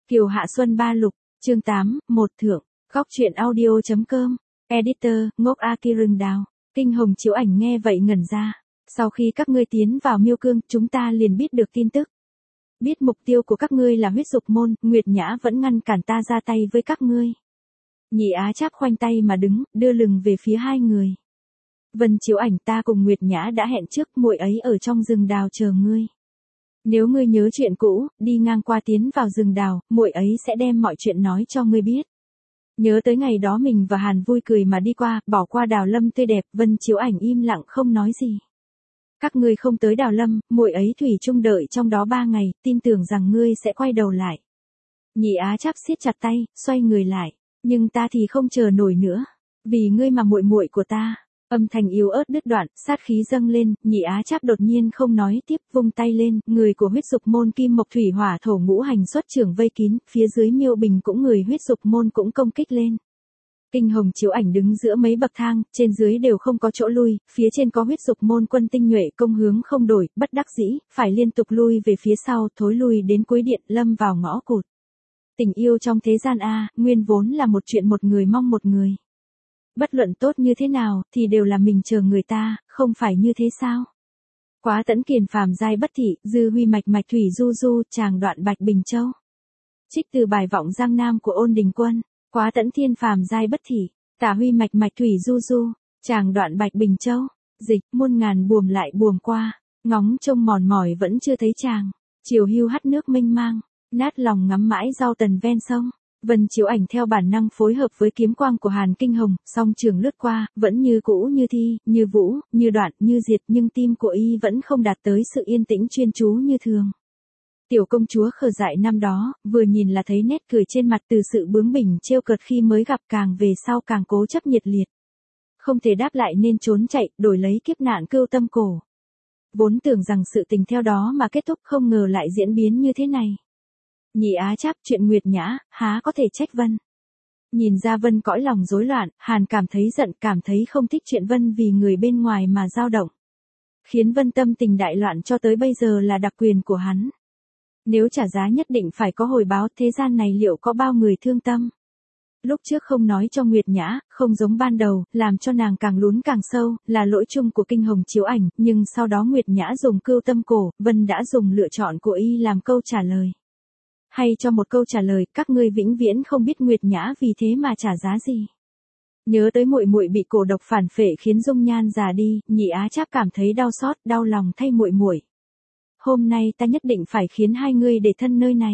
Kiều Hạ Xuân Ba Lục, chương 8, một thượng, góc truyện audio.com, editor, ngốc A Ki Rừng Đào, Kinh Hồng Chiếu Ảnh nghe vậy ngẩn ra. Sau khi các ngươi tiến vào Miêu Cương, chúng ta liền biết được tin tức. Biết mục tiêu của các ngươi là huyết dục môn, Nguyệt Nhã vẫn ngăn cản ta ra tay với các ngươi. Nhị Á Tráp khoanh tay mà đứng, đưa lưng về phía hai người. Vân Chiếu Ảnh, ta cùng Nguyệt Nhã đã hẹn trước, muội ấy ở trong rừng đào chờ ngươi. Nếu ngươi nhớ chuyện cũ, đi ngang qua tiến vào rừng đào, muội ấy sẽ đem mọi chuyện nói cho ngươi biết. Nhớ tới ngày đó mình và Hàn vui cười mà đi qua, bỏ qua Đào Lâm tươi đẹp. Vân Chiếu Ảnh im lặng không nói gì. Các ngươi không tới Đào Lâm, muội ấy thủy chung đợi trong đó 3 ngày, tin tưởng rằng ngươi sẽ quay đầu lại. Nhị Á Tráp siết chặt tay, xoay người lại, nhưng ta thì không chờ nổi nữa, vì ngươi mà muội muội của ta. Âm thanh yếu ớt đứt đoạn, sát khí dâng lên, Nhị Á Tráp đột nhiên không nói tiếp, vung tay lên, người của huyết dục môn kim mộc thủy hỏa thổ ngũ hành xuất trưởng vây kín, phía dưới Miêu Bình cũng người huyết dục môn cũng công kích lên. Kinh Hồng Chiếu Ảnh đứng giữa mấy bậc thang, trên dưới đều không có chỗ lui, phía trên có huyết dục môn quân tinh nhuệ công hướng không đổi, bất đắc dĩ, phải liên tục lui về phía sau, thối lui đến cuối điện, lâm vào ngõ cụt. Tình yêu trong thế gian a, nguyên vốn là một chuyện một người mong một người. Bất luận tốt như thế nào, thì đều là mình chờ người ta, không phải như thế sao? Quá tẫn kiền phàm giai bất thị, dư huy mạch mạch thủy du du, tràng đoạn Bạch Bình Châu. Trích từ bài vọng Giang Nam của Ôn Đình Quân. Quá tẫn thiên phàm giai bất thị, tả huy mạch mạch thủy du du, tràng đoạn Bạch Bình Châu. Dịch, muôn ngàn buồm lại buồm qua, ngóng trông mòn mỏi vẫn chưa thấy chàng. Chiều hưu hắt nước mênh mang, nát lòng ngắm mãi rau tần ven sông. Vân Chiếu Ảnh theo bản năng phối hợp với kiếm quang của Hàn Kinh Hồng, song trường lướt qua, vẫn như cũ như thi, như vũ, như đoạn, như diệt, nhưng tim của y vẫn không đạt tới sự yên tĩnh chuyên chú như thường. Tiểu công chúa Khờ Dại năm đó, vừa nhìn là thấy nét cười trên mặt, từ sự bướng bỉnh trêu cợt khi mới gặp càng về sau càng cố chấp nhiệt liệt. Không thể đáp lại nên trốn chạy, đổi lấy kiếp nạn cưu tâm cổ. Vốn tưởng rằng sự tình theo đó mà kết thúc, không ngờ lại diễn biến như thế này. Nhị Á Tráp, chuyện Nguyệt Nhã, há có thể trách Vân. Nhìn ra Vân cõi lòng rối loạn, Hàn cảm thấy giận, cảm thấy không thích chuyện Vân vì người bên ngoài mà dao động. Khiến Vân tâm tình đại loạn cho tới bây giờ là đặc quyền của hắn. Nếu trả giá nhất định phải có hồi báo, thế gian này liệu có bao người thương tâm. Lúc trước không nói cho Nguyệt Nhã, không giống ban đầu, làm cho nàng càng lún càng sâu, là lỗi chung của Kinh Hồng Chiếu Ảnh, nhưng sau đó Nguyệt Nhã dùng cưu tâm cổ, Vân đã dùng lựa chọn của y làm câu trả lời. Hay cho một câu trả lời, các ngươi vĩnh viễn không biết Nguyệt Nhã vì thế mà trả giá gì. Nhớ tới muội muội bị cổ độc phản phệ khiến dung nhan già đi, Nhị Á Tráp cảm thấy đau xót, đau lòng thay muội muội. Hôm nay ta nhất định phải khiến hai ngươi để thân nơi này.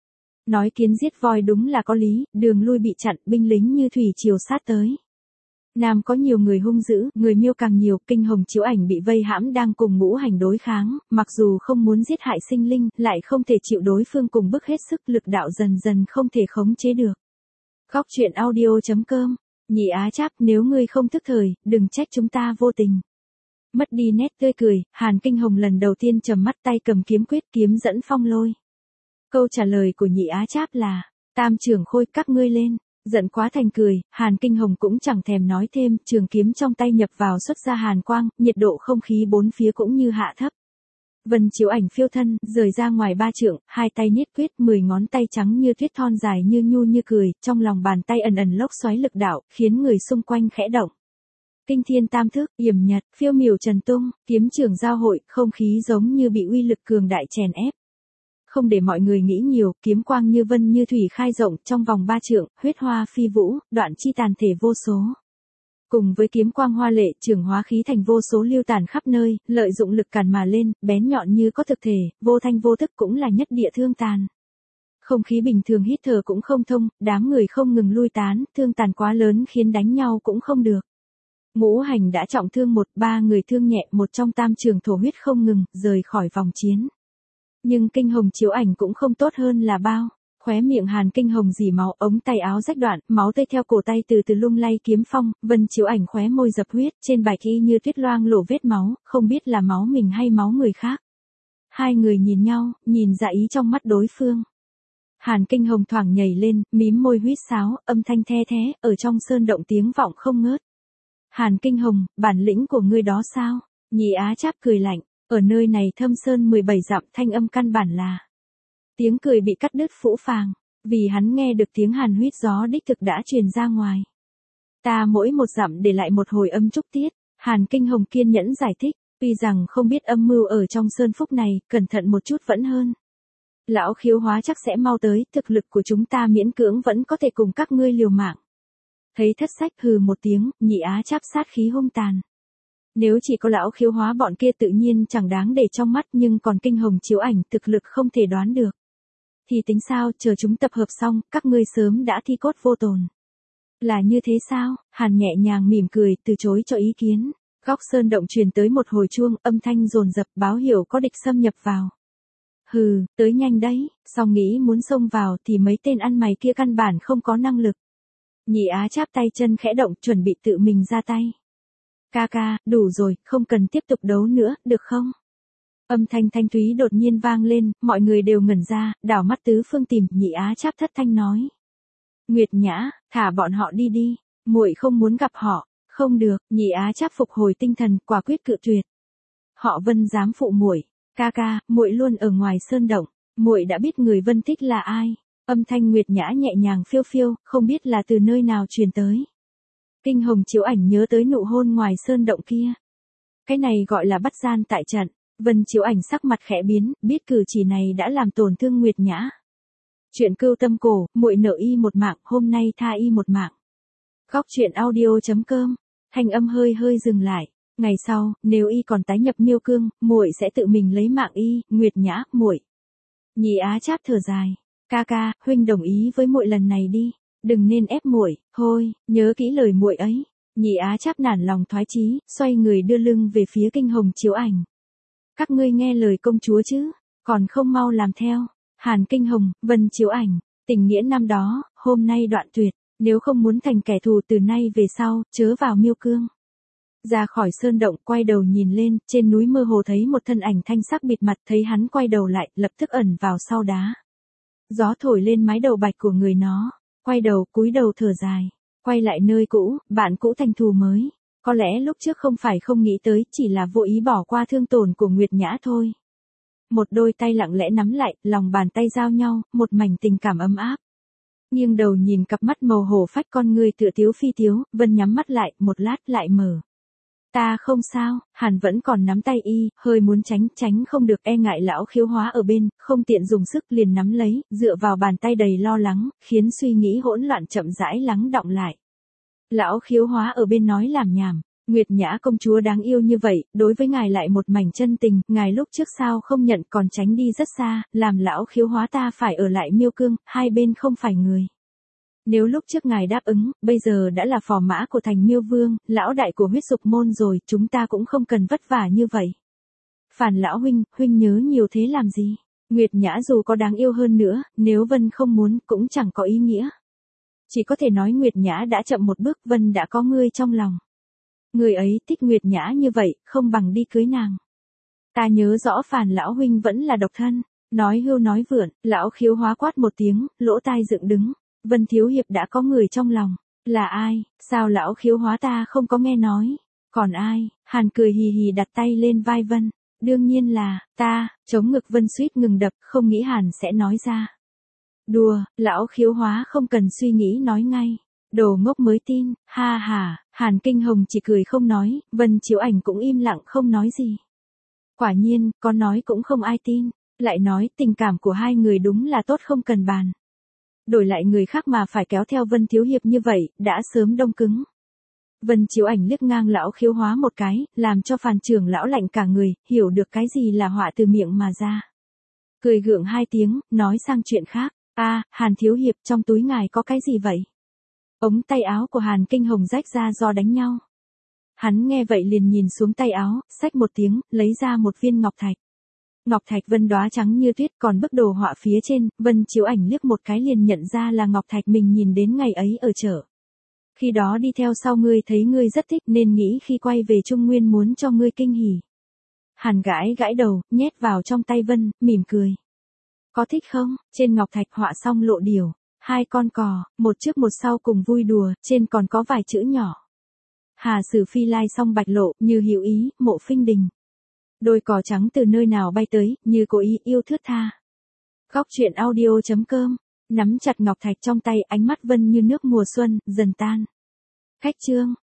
Nói kiến giết voi đúng là có lý, đường lui bị chặn, binh lính như thủy triều sát tới. Nam có nhiều người hung dữ, người Miêu càng nhiều, Kinh Hồng Chiếu Ảnh bị vây hãm đang cùng ngũ hành đối kháng, mặc dù không muốn giết hại sinh linh, lại không thể chịu đối phương cùng bức hết sức, lực đạo dần dần không thể khống chế được. Góc truyện audio.com, Nhị Á Tráp, nếu ngươi không thức thời, đừng trách chúng ta vô tình. Mất đi nét tươi cười, Hàn Kinh Hồng lần đầu tiên trầm mắt, tay cầm kiếm quyết, kiếm dẫn phong lôi. Câu trả lời của Nhị Á Tráp là, Tam trưởng khôi, các ngươi lên. Giận quá thành cười, Hàn Kinh Hồng cũng chẳng thèm nói thêm, trường kiếm trong tay nhập vào xuất ra hàn quang, nhiệt độ không khí bốn phía cũng như hạ thấp. Vân Chiếu Ảnh phiêu thân, rời ra ngoài 3 trượng, hai tay niết quyết, 10 ngón tay trắng như tuyết thon dài như nhu như cười, trong lòng bàn tay ẩn ẩn lốc xoáy lực đạo, khiến người xung quanh khẽ động. Kinh thiên tam thức, yểm nhật, phiêu miểu trần tung, kiếm trường giao hội, không khí giống như bị uy lực cường đại chèn ép. Không để mọi người nghĩ nhiều, kiếm quang như vân như thủy khai rộng, trong vòng 3 trượng, huyết hoa phi vũ, đoạn chi tàn thể vô số. Cùng với kiếm quang hoa lệ, trường hóa khí thành vô số lưu tàn khắp nơi, lợi dụng lực càn mà lên, bén nhọn như có thực thể, vô thanh vô thức cũng là nhất địa thương tàn. Không khí bình thường hít thở cũng không thông, đám người không ngừng lui tán, thương tàn quá lớn khiến đánh nhau cũng không được. Ngũ hành đã trọng thương 1-3 người thương nhẹ, một trong tam trường thổ huyết không ngừng, rời khỏi vòng chiến. Nhưng Kinh Hồng Chiếu Ảnh cũng không tốt hơn là bao. Khóe miệng Hàn Kinh Hồng rỉ máu, ống tay áo rách đoạn, máu tươi theo cổ tay từ từ lung lay kiếm phong, Vân Chiếu Ảnh khóe môi dập huyết, trên bạch y như tuyết loang lổ vết máu, không biết là máu mình hay máu người khác. Hai người nhìn nhau, nhìn ra ý trong mắt đối phương. Hàn Kinh Hồng thoảng nhảy lên, mím môi huýt sáo, âm thanh the thé, ở trong sơn động tiếng vọng không ngớt. Hàn Kinh Hồng, bản lĩnh của ngươi đó sao? Nhị Á Tráp cười lạnh. Ở nơi này thâm sơn 17 dặm, thanh âm căn bản là. Tiếng cười bị cắt đứt phũ phàng. Vì hắn nghe được tiếng hàn huýt gió đích thực đã truyền ra ngoài. Ta mỗi một dặm để lại một hồi âm trúc tiết, Hàn Kinh Hồng kiên nhẫn giải thích, tuy rằng không biết âm mưu ở trong sơn phúc này, cẩn thận một chút vẫn hơn. Lão Khiếu Hóa chắc sẽ mau tới, thực lực của chúng ta miễn cưỡng vẫn có thể cùng các ngươi liều mạng. Thấy Thất Sách hừ một tiếng, Nhị Á Tráp sát khí hung tàn. Nếu chỉ có Lão Khiếu Hóa bọn kia tự nhiên chẳng đáng để trong mắt, nhưng còn Kinh Hồng Chiếu Ảnh thực lực không thể đoán được. Thì tính sao, chờ chúng tập hợp xong, các ngươi sớm đã thi cốt vô tồn. Là như thế sao? Hàn nhẹ nhàng mỉm cười, từ chối cho ý kiến. Góc sơn động truyền tới một hồi chuông, âm thanh dồn dập báo hiệu có địch xâm nhập vào. Hừ, tới nhanh đấy, song nghĩ muốn xông vào thì mấy tên ăn mày kia căn bản không có năng lực. Nhị Á Tráp tay chân khẽ động, chuẩn bị tự mình ra tay. Ca ca, đủ rồi, không cần tiếp tục đấu nữa, được không? Âm thanh thanh thúy đột nhiên vang lên, mọi người đều ngẩn ra, đảo mắt tứ phương tìm. Nhị Á Tráp thất thanh nói. Nguyệt Nhã, thả bọn họ đi đi, muội không muốn gặp họ. Không được, Nhị Á Tráp phục hồi tinh thần, quả quyết cự tuyệt. Họ Vân dám phụ muội. Ca ca, muội luôn ở ngoài sơn động, muội đã biết người Vân thích là ai. Âm thanh Nguyệt Nhã nhẹ nhàng phiêu phiêu, không biết là từ nơi nào truyền tới. Kinh Hồng Chiếu Ảnh nhớ tới nụ hôn ngoài sơn động kia. Cái này gọi là bắt gian tại trận. Vân Chiếu Ảnh sắc mặt khẽ biến, biết cử chỉ này đã làm tổn thương Nguyệt Nhã. Chuyện Cưu Tâm Cổ, muội nợ y một mạng, hôm nay tha y một mạng. Góc truyện audio.com. Thanh âm hơi hơi dừng lại. Ngày sau, nếu y còn tái nhập Miêu Cương, muội sẽ tự mình lấy mạng y. Nguyệt Nhã, muội. Nhị Á Tráp thở dài. Ca ca, huynh đồng ý với muội lần này đi, đừng nên ép muội. Thôi, nhớ kỹ lời muội ấy. Nhị Á Tráp nản lòng thoái chí, xoay người đưa lưng về phía Kinh Hồng Chiếu Ảnh. Các ngươi nghe lời công chúa chứ, còn không mau làm theo. Hàn Kinh Hồng, Vân Chiếu Ảnh, tình nghĩa năm đó, hôm nay đoạn tuyệt, nếu không muốn thành kẻ thù từ nay về sau, chớ vào Miêu Cương. Ra khỏi sơn động, quay đầu nhìn lên, trên núi mơ hồ thấy một thân ảnh thanh sắc bịt mặt, thấy hắn quay đầu lại, lập tức ẩn vào sau đá. Gió thổi lên mái đầu bạch của người nó, quay đầu, cúi đầu thở dài, quay lại nơi cũ, bạn cũ thành thù mới. Có lẽ lúc trước không phải không nghĩ tới, chỉ là vô ý bỏ qua thương tổn của Nguyệt Nhã thôi. Một đôi tay lặng lẽ nắm lại, lòng bàn tay giao nhau, một mảnh tình cảm ấm áp. Nghiêng đầu nhìn cặp mắt màu hổ phách con người tựa tiếu phi tiếu, Vân nhắm mắt lại, một lát lại mở. Ta không sao, Hàn vẫn còn nắm tay y, hơi muốn tránh không được, e ngại Lão Khiếu Hóa ở bên, không tiện dùng sức liền nắm lấy, dựa vào bàn tay đầy lo lắng, khiến suy nghĩ hỗn loạn chậm rãi lắng đọng lại. Lão Khiếu Hóa ở bên nói làm nhảm, Nguyệt Nhã công chúa đáng yêu như vậy, đối với ngài lại một mảnh chân tình, ngài lúc trước sao không nhận còn tránh đi rất xa, làm Lão Khiếu Hóa ta phải ở lại Miêu Cương, hai bên không phải người. Nếu lúc trước ngài đáp ứng, bây giờ đã là phò mã của thành Miêu Vương, lão đại của huyết dục môn rồi, chúng ta cũng không cần vất vả như vậy. Phản lão huynh nhớ nhiều thế làm gì? Nguyệt Nhã dù có đáng yêu hơn nữa, nếu Vân không muốn, cũng chẳng có ý nghĩa. Chỉ có thể nói Nguyệt Nhã đã chậm một bước, Vân đã có ngươi trong lòng. Người ấy thích Nguyệt Nhã như vậy, không bằng đi cưới nàng. Ta nhớ rõ Phản lão huynh vẫn là độc thân. Nói hưu nói vượn, Lão Khiếu Hóa quát một tiếng, lỗ tai dựng đứng. Vân thiếu hiệp đã có người trong lòng. Là ai? Sao Lão Khiếu Hóa ta không có nghe nói? Còn ai? Hàn cười hì hì đặt tay lên vai Vân. Đương nhiên là, ta. Chống ngực Vân suýt ngừng đập, không nghĩ Hàn sẽ nói ra. Đùa, Lão Khiếu Hóa không cần suy nghĩ nói ngay. Đồ ngốc mới tin, ha ha. Hàn Kinh Hồng chỉ cười không nói, Vân Chiếu Ảnh cũng im lặng không nói gì. Quả nhiên, có nói cũng không ai tin. Lại nói, tình cảm của hai người đúng là tốt không cần bàn. Đổi lại người khác mà phải kéo theo Vân thiếu hiệp như vậy, đã sớm đông cứng. Vân Chiếu Ảnh liếc ngang Lão Khiếu Hóa một cái, làm cho Phàn trưởng lão lạnh cả người, hiểu được cái gì là họa từ miệng mà ra. Cười gượng hai tiếng, nói sang chuyện khác. Hàn thiếu hiệp, trong túi ngài có cái gì vậy? Ống tay áo của Hàn Kinh Hồng rách ra do đánh nhau. Hắn nghe vậy liền nhìn xuống tay áo, xách một tiếng, lấy ra một viên ngọc thạch. Ngọc thạch vân đóa trắng như tuyết, còn bức đồ họa phía trên, Vân Chiếu Ảnh liếc một cái liền nhận ra là ngọc thạch mình nhìn đến ngày ấy ở chợ. Khi đó đi theo sau ngươi thấy ngươi rất thích nên nghĩ khi quay về Trung Nguyên muốn cho ngươi kinh hỉ. Hàn gãi đầu, nhét vào trong tay Vân, mỉm cười. Có thích không? Trên ngọc thạch họa xong lộ điều, hai con cò, một trước một sau cùng vui đùa, trên còn có vài chữ nhỏ. Hà Sử Phi lai xong bạch lộ, như hữu ý, mộ phinh đình. Đôi cò trắng từ nơi nào bay tới, như cố ý yêu thướt tha. Góc truyện audio.com Nắm chặt ngọc thạch trong tay, ánh mắt Vân như nước mùa xuân, dần tan. Khách trương,